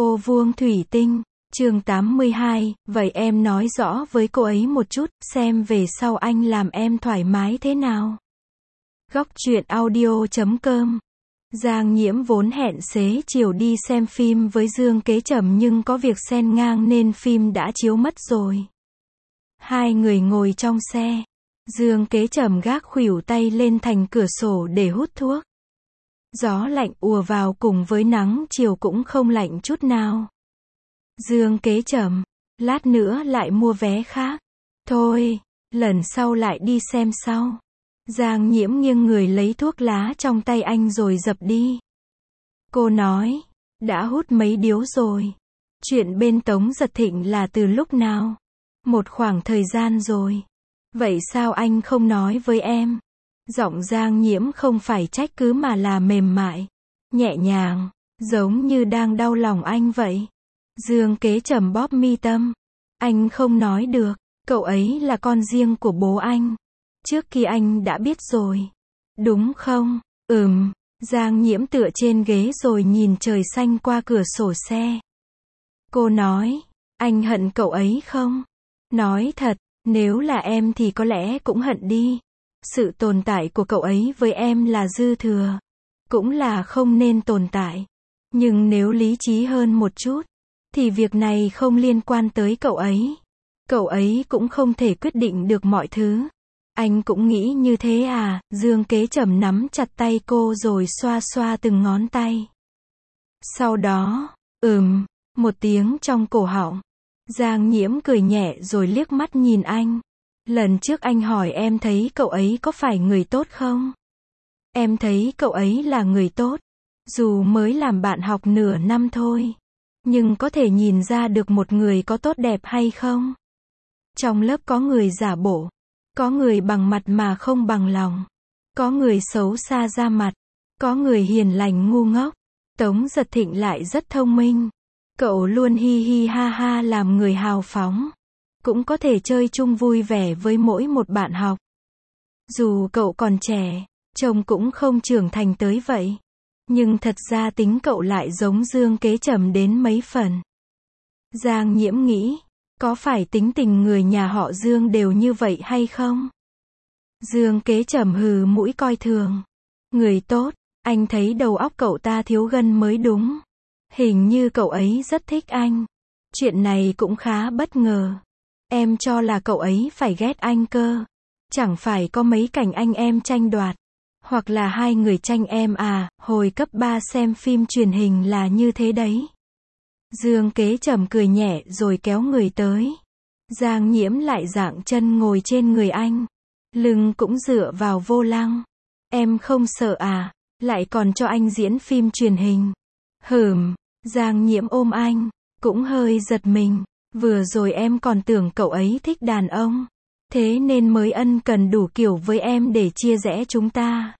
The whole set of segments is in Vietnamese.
Ô vuông thủy tinh, chương 82, vậy em nói rõ với cô ấy một chút, xem về sau anh làm em thoải mái thế nào. Góc truyện audio.com. Giang Nhiễm vốn hẹn xế chiều đi xem phim với Dương Kế Trầm nhưng có việc xen ngang nên phim đã chiếu mất rồi. Hai người ngồi trong xe. Dương Kế Trầm gác khuỷu tay lên thành cửa sổ để hút thuốc. Gió lạnh ùa vào cùng với nắng chiều cũng không lạnh chút nào. Dương Kế Trầm, lát nữa lại mua vé khác. Thôi, lần sau lại đi xem sau. Giang Nhiễm nghiêng người lấy thuốc lá trong tay anh rồi dập đi. Cô nói, đã hút mấy điếu rồi. Chuyện bên Tống Giật Thịnh là từ lúc nào? Một khoảng thời gian rồi. Vậy sao anh không nói với em? Giọng Giang Nhiễm không phải trách cứ mà là mềm mại, nhẹ nhàng, giống như đang đau lòng anh vậy. Dương Kế Trầm bóp mi tâm. Anh không nói được, cậu ấy là con riêng của bố anh. Trước khi anh đã biết rồi. Đúng không? Giang Nhiễm tựa trên ghế rồi nhìn trời xanh qua cửa sổ xe. Cô nói, anh hận cậu ấy không? Nói thật, nếu là em thì có lẽ cũng hận đi. Sự tồn tại của cậu ấy với em là dư thừa. Cũng là không nên tồn tại. Nhưng nếu lý trí hơn một chút, thì việc này không liên quan tới cậu ấy. Cậu ấy cũng không thể quyết định được mọi thứ. Anh cũng nghĩ như thế à? Dương Kế Trầm nắm chặt tay cô rồi xoa xoa từng ngón tay. Sau đó, một tiếng trong cổ họng. Giang Nhiễm cười nhẹ rồi liếc mắt nhìn anh. Lần trước anh hỏi em thấy cậu ấy có phải người tốt không? Em thấy cậu ấy là người tốt. Dù mới làm bạn học nửa năm thôi. Nhưng có thể nhìn ra được một người có tốt đẹp hay không? Trong lớp có người giả bộ. Có người bằng mặt mà không bằng lòng. Có người xấu xa ra mặt. Có người hiền lành ngu ngốc. Tống Giật Thịnh lại rất thông minh. Cậu luôn hi hi ha ha làm người hào phóng. Cũng có thể chơi chung vui vẻ với mỗi một bạn học. Dù cậu còn trẻ, trông cũng không trưởng thành tới vậy. Nhưng thật ra tính cậu lại giống Dương Kế Trầm đến mấy phần. Giang Nhiễm nghĩ, có phải tính tình người nhà họ Dương đều như vậy hay không? Dương Kế Trầm hừ mũi coi thường. Người tốt, anh thấy đầu óc cậu ta thiếu gân mới đúng. Hình như cậu ấy rất thích anh. Chuyện này cũng khá bất ngờ. Em cho là cậu ấy phải ghét anh cơ. Chẳng phải có mấy cảnh anh em tranh đoạt. Hoặc là hai người tranh em à, hồi cấp 3 xem phim truyền hình là như thế đấy. Dương Kế Trầm cười nhẹ rồi kéo người tới. Giang Nhiễm lại dạng chân ngồi trên người anh. Lưng cũng dựa vào vô lăng. Em không sợ à, lại còn cho anh diễn phim truyền hình. Giang Nhiễm ôm anh, cũng hơi giật mình. Vừa rồi em còn tưởng cậu ấy thích đàn ông. Thế nên mới ân cần đủ kiểu với em để chia rẽ chúng ta.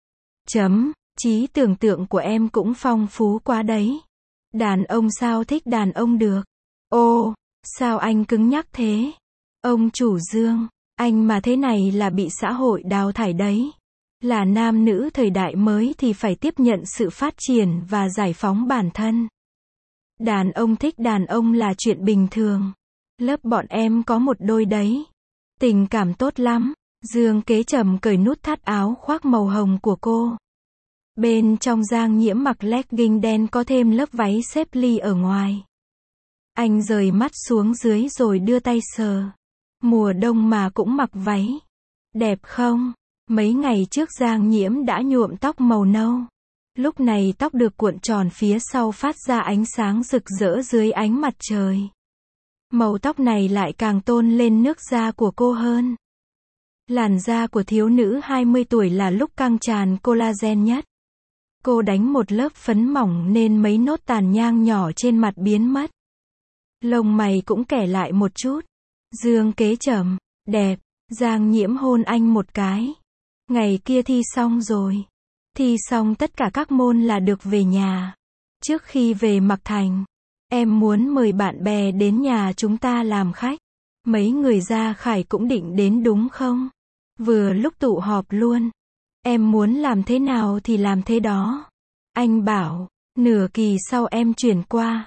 Trí tưởng tượng của em cũng phong phú quá đấy. Đàn ông sao thích đàn ông được? Ô, sao anh cứng nhắc thế? Ông chủ Dương, anh mà thế này là bị xã hội đào thải đấy. Là nam nữ thời đại mới thì phải tiếp nhận sự phát triển và giải phóng bản thân. Đàn ông thích đàn ông là chuyện bình thường. Lớp bọn em có một đôi đấy. Tình cảm tốt lắm. Dương Kế Trầm cởi nút thắt áo khoác màu hồng của cô. Bên trong Giang Nhiễm mặc legging đen có thêm lớp váy xếp ly ở ngoài. Anh rời mắt xuống dưới rồi đưa tay sờ. Mùa đông mà cũng mặc váy. Đẹp không? Mấy ngày trước Giang Nhiễm đã nhuộm tóc màu nâu. Lúc này tóc được cuộn tròn phía sau phát ra ánh sáng rực rỡ dưới ánh mặt trời. Màu tóc này lại càng tôn lên nước da của cô hơn. Làn da của thiếu nữ 20 tuổi là lúc căng tràn collagen nhất. Cô đánh một lớp phấn mỏng nên mấy nốt tàn nhang nhỏ trên mặt biến mất. Lông mày cũng kẻ lại một chút. Dương Kế Trầm, đẹp. Giang Nhiễm hôn anh một cái. Ngày kia thi xong rồi. Thi xong tất cả các môn là được về nhà. Trước khi về Mạc Thành, em muốn mời bạn bè đến nhà chúng ta làm khách. Mấy người Gia Khải cũng định đến đúng không? Vừa lúc tụ họp luôn. Em muốn làm thế nào thì làm thế đó. Anh bảo, nửa kỳ sau em chuyển qua.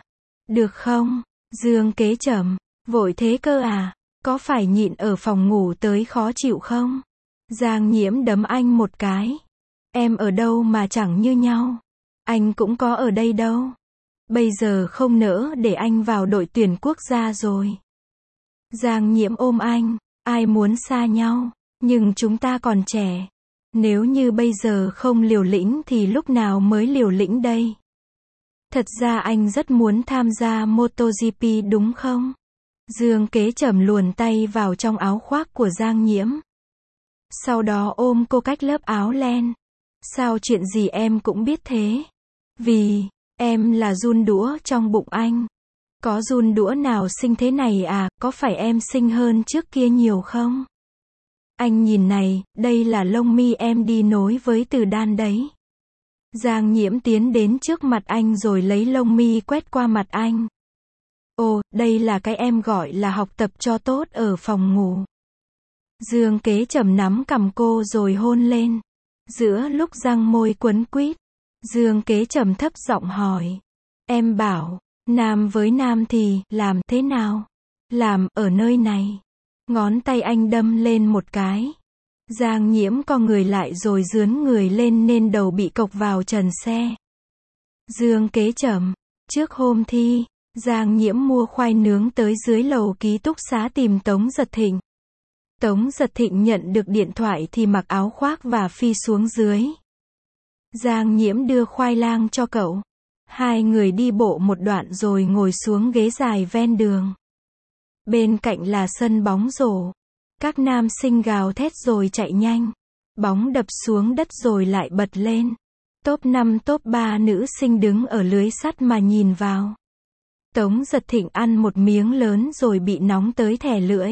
Được không? Dương Kế Trầm, vội thế cơ à? Có phải nhịn ở phòng ngủ tới khó chịu không? Giang Nhiễm đấm anh một cái. Em ở đâu mà chẳng như nhau. Anh cũng có ở đây đâu. Bây giờ không nỡ để anh vào đội tuyển quốc gia rồi. Giang Nhiễm ôm anh. Ai muốn xa nhau. Nhưng chúng ta còn trẻ. Nếu như bây giờ không liều lĩnh thì lúc nào mới liều lĩnh đây? Thật ra anh rất muốn tham gia MotoGP đúng không? Dương Kế Trầm luồn tay vào trong áo khoác của Giang Nhiễm. Sau đó ôm cô cách lớp áo len. Sao chuyện gì em cũng biết thế? Vì, em là giun đũa trong bụng anh. Có giun đũa nào xinh thế này à, có phải em xinh hơn trước kia nhiều không? Anh nhìn này, đây là lông mi em đi nối với từ đan đấy. Giang Nhiễm tiến đến trước mặt anh rồi lấy lông mi quét qua mặt anh. Ồ, đây là cái em gọi là học tập cho tốt ở phòng ngủ. Dương Kế Trầm nắm cằm cô rồi hôn lên. Giữa lúc răng môi quấn quýt, Dương Kế Trầm thấp giọng hỏi. Em bảo, nam với nam thì, làm thế nào? Làm, ở nơi này. Ngón tay anh đâm lên một cái. Giang Nhiễm co người lại rồi dướn người lên nên đầu bị cộc vào trần xe. Dương Kế Trầm, trước hôm thi, Giang Nhiễm mua khoai nướng tới dưới lầu ký túc xá tìm Tống Giật Thịnh. Tống Giật Thịnh nhận được điện thoại thì mặc áo khoác và phi xuống dưới. Giang Nhiễm đưa khoai lang cho cậu. Hai người đi bộ một đoạn rồi ngồi xuống ghế dài ven đường. Bên cạnh là sân bóng rổ. Các nam sinh gào thét rồi chạy nhanh. Bóng đập xuống đất rồi lại bật lên. Top 5 top 3 nữ sinh đứng ở lưới sắt mà nhìn vào. Tống Giật Thịnh ăn một miếng lớn rồi bị nóng tới thè lưỡi.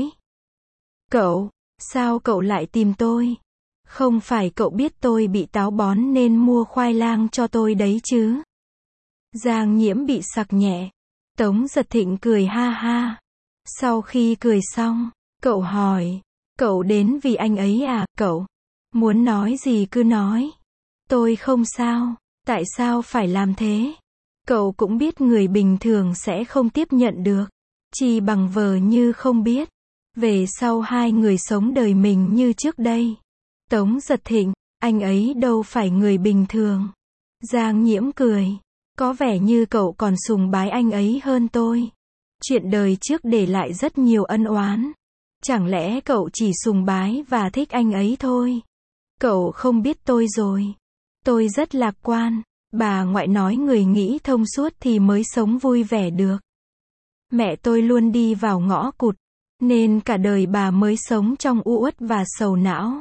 Cậu, sao cậu lại tìm tôi? Không phải cậu biết tôi bị táo bón nên mua khoai lang cho tôi đấy chứ? Giang Nhiễm bị sặc nhẹ. Tống Giật Thịnh cười ha ha. Sau khi cười xong, cậu hỏi, cậu đến vì anh ấy à? Cậu muốn nói gì cứ nói. Tôi không sao, tại sao phải làm thế? Cậu cũng biết người bình thường sẽ không tiếp nhận được. Chỉ bằng vờ như không biết. Về sau hai người sống đời mình như trước đây. Tống Giật Thịnh, anh ấy đâu phải người bình thường. Giang Nhiễm cười. Có vẻ như cậu còn sùng bái anh ấy hơn tôi. Chuyện đời trước để lại rất nhiều ân oán. Chẳng lẽ cậu chỉ sùng bái và thích anh ấy thôi? Cậu không biết tôi rồi. Tôi rất lạc quan. Bà ngoại nói người nghĩ thông suốt thì mới sống vui vẻ được. Mẹ tôi luôn đi vào ngõ cụt, nên cả đời bà mới sống trong u uất và sầu não.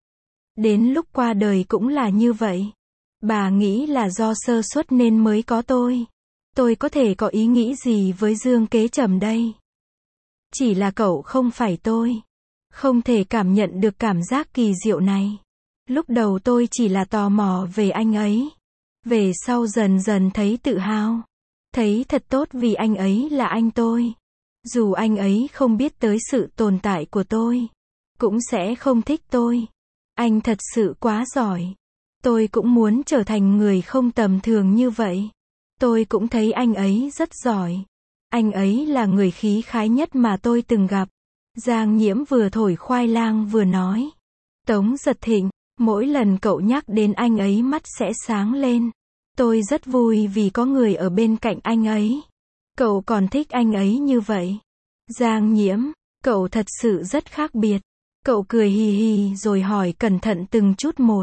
Đến lúc qua đời cũng là như vậy. Bà nghĩ là do sơ suất nên mới có tôi. Tôi có thể có ý nghĩ gì với Dương Kế Trầm đây? Chỉ là cậu không phải tôi. Không thể cảm nhận được cảm giác kỳ diệu này. Lúc đầu tôi chỉ là tò mò về anh ấy. Về sau dần dần thấy tự hào. Thấy thật tốt vì anh ấy là anh tôi. Dù anh ấy không biết tới sự tồn tại của tôi, cũng sẽ không thích tôi. Anh thật sự quá giỏi. Tôi cũng muốn trở thành người không tầm thường như vậy. Tôi cũng thấy anh ấy rất giỏi. Anh ấy là người khí khái nhất mà tôi từng gặp. Giang Nhiễm vừa thổi khoai lang vừa nói. Tống Giật Thịnh, mỗi lần cậu nhắc đến anh ấy mắt sẽ sáng lên. Tôi rất vui vì có người ở bên cạnh anh ấy. Cậu còn thích anh ấy như vậy. Giang Nhiễm, cậu thật sự rất khác biệt. Cậu cười hì hì rồi hỏi cẩn thận từng chút một.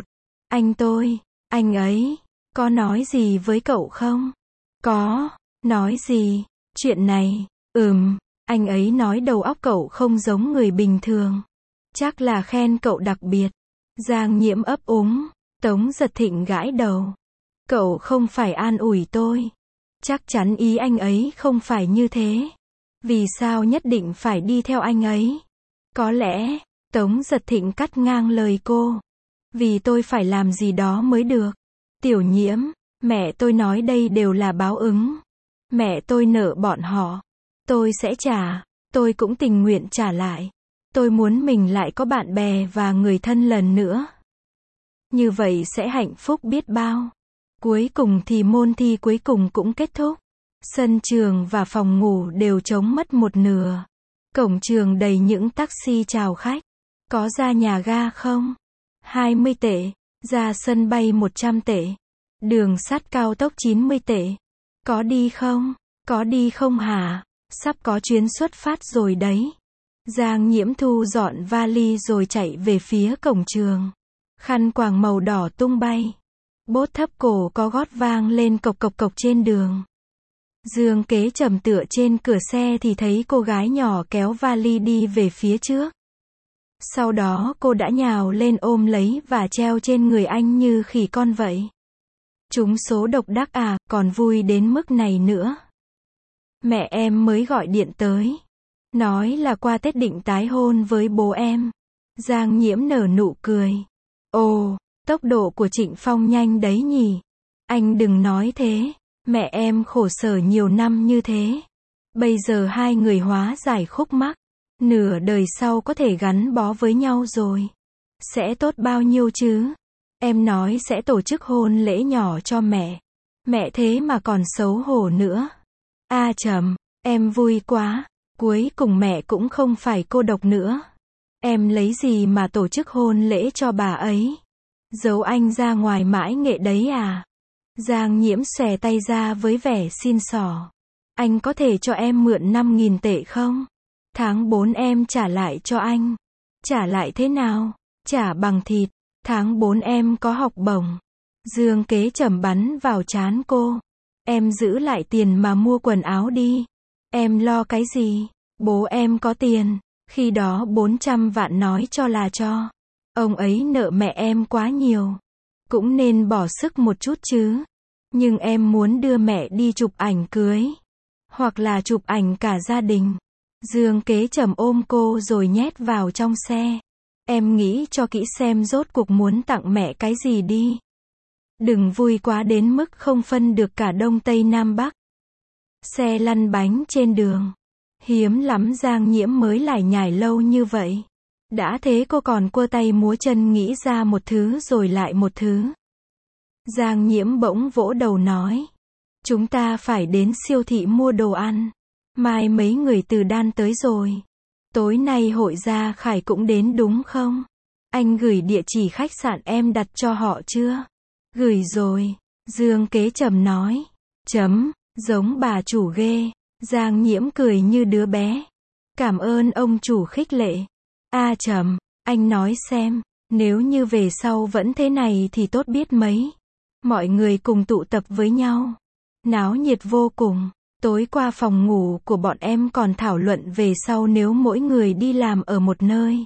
Anh ấy, có nói gì với cậu không? Có, nói gì? Chuyện này, anh ấy nói đầu óc cậu không giống người bình thường. Chắc là khen cậu đặc biệt. Giang Nhiễm ấp úng. Tống Giật Thịnh gãi đầu. Cậu không phải an ủi tôi. Chắc chắn ý anh ấy không phải như thế. Vì sao nhất định phải đi theo anh ấy? Có lẽ, Tống Giật Thịnh cắt ngang lời cô. Vì tôi phải làm gì đó mới được. Tiểu Nhiễm, mẹ tôi nói đây đều là báo ứng. Mẹ tôi nợ bọn họ. Tôi sẽ trả. Tôi cũng tình nguyện trả lại. Tôi muốn mình lại có bạn bè và người thân lần nữa. Như vậy sẽ hạnh phúc biết bao. Cuối cùng thì môn thi cuối cùng cũng kết thúc. Sân trường và phòng ngủ đều trống mất một nửa. Cổng trường đầy những taxi chào khách. Có ra nhà ga không? 20 tệ. Ra sân bay 100 tệ. Đường sắt cao tốc 90 tệ. Có đi không? Có đi không hả? Sắp có chuyến xuất phát rồi đấy. Giang Nhiễm thu dọn vali rồi chạy về phía cổng trường. Khăn quàng màu đỏ tung bay. Bốt thấp cổ có gót vang lên cộc cộc cộc trên đường. Dương Kế Trầm tựa trên cửa xe thì thấy cô gái nhỏ kéo vali đi về phía trước. Sau đó cô đã nhào lên ôm lấy và treo trên người anh như khỉ con vậy. Trúng số độc đắc à, còn vui đến mức này nữa. Mẹ em mới gọi điện tới. Nói là qua Tết định tái hôn với bố em. Giang Nhiễm nở nụ cười. Ồ, tốc độ của Trịnh Phong nhanh đấy nhỉ. Anh đừng nói thế. Mẹ em khổ sở nhiều năm như thế. Bây giờ hai người hóa giải khúc mắc. Nửa đời sau có thể gắn bó với nhau rồi. Sẽ tốt bao nhiêu chứ? Em nói sẽ tổ chức hôn lễ nhỏ cho mẹ. Mẹ thế mà còn xấu hổ nữa. A Trầm, em vui quá. Cuối cùng mẹ cũng không phải cô độc nữa. Em lấy gì mà tổ chức hôn lễ cho bà ấy? Giấu anh ra ngoài mãi nghệ đấy à? Giang Nhiễm xòe tay ra với vẻ xin xỏ. Anh có thể cho em mượn 5.000 tệ không? Tháng 4 em trả lại cho anh. Trả lại thế nào? Trả bằng thịt. Tháng 4 em có học bổng. Dương Kế Trầm bắn vào trán cô. Em giữ lại tiền mà mua quần áo đi. Em lo cái gì? Bố em có tiền. Khi đó 400 vạn nói cho là cho. Ông ấy nợ mẹ em quá nhiều. Cũng nên bỏ sức một chút chứ. Nhưng em muốn đưa mẹ đi chụp ảnh cưới. Hoặc là chụp ảnh cả gia đình. Dương Kế Trầm ôm cô rồi nhét vào trong xe. Em nghĩ cho kỹ xem rốt cuộc muốn tặng mẹ cái gì đi. Đừng vui quá đến mức không phân được cả Đông Tây Nam Bắc. Xe lăn bánh trên đường. Hiếm lắm Giang Nhiễm mới lải nhải lâu như vậy. Đã thế cô còn quơ tay múa chân nghĩ ra một thứ rồi lại một thứ. Giang Nhiễm bỗng vỗ đầu nói. Chúng ta phải đến siêu thị mua đồ ăn. Mai mấy người từ Đan tới rồi. Tối nay hội Gia Khải cũng đến đúng không? Anh gửi địa chỉ khách sạn em đặt cho họ chưa? Gửi rồi. Dương Kế Trầm nói. Giống bà chủ ghê. Giang Nhiễm cười như đứa bé. Cảm ơn ông chủ khích lệ. A Trầm, anh nói xem, nếu như về sau vẫn thế này thì tốt biết mấy. Mọi người cùng tụ tập với nhau. Náo nhiệt vô cùng. Tối qua phòng ngủ của bọn em còn thảo luận về sau nếu mỗi người đi làm ở một nơi.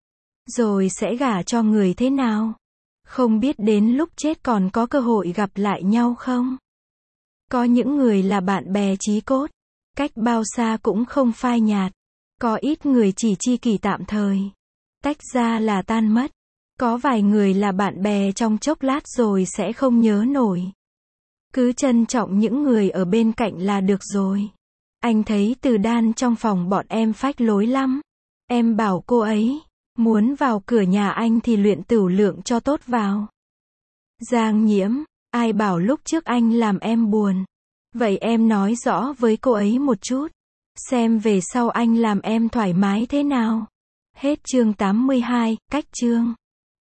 Rồi sẽ gả cho người thế nào? Không biết đến lúc chết còn có cơ hội gặp lại nhau không? Có những người là bạn bè chí cốt. Cách bao xa cũng không phai nhạt. Có ít người chỉ tri kỷ tạm thời. Tách ra là tan mất. Có vài người là bạn bè trong chốc lát rồi sẽ không nhớ nổi. Cứ trân trọng những người ở bên cạnh là được rồi. Anh thấy Từ Đan trong phòng bọn em phách lối lắm. Em bảo cô ấy, muốn vào cửa nhà anh thì luyện tửu lượng cho tốt vào. Giang Nhiễm, ai bảo lúc trước anh làm em buồn. Vậy em nói rõ với cô ấy một chút. Xem về sau anh làm em thoải mái thế nào. Hết chương 82, cách chương.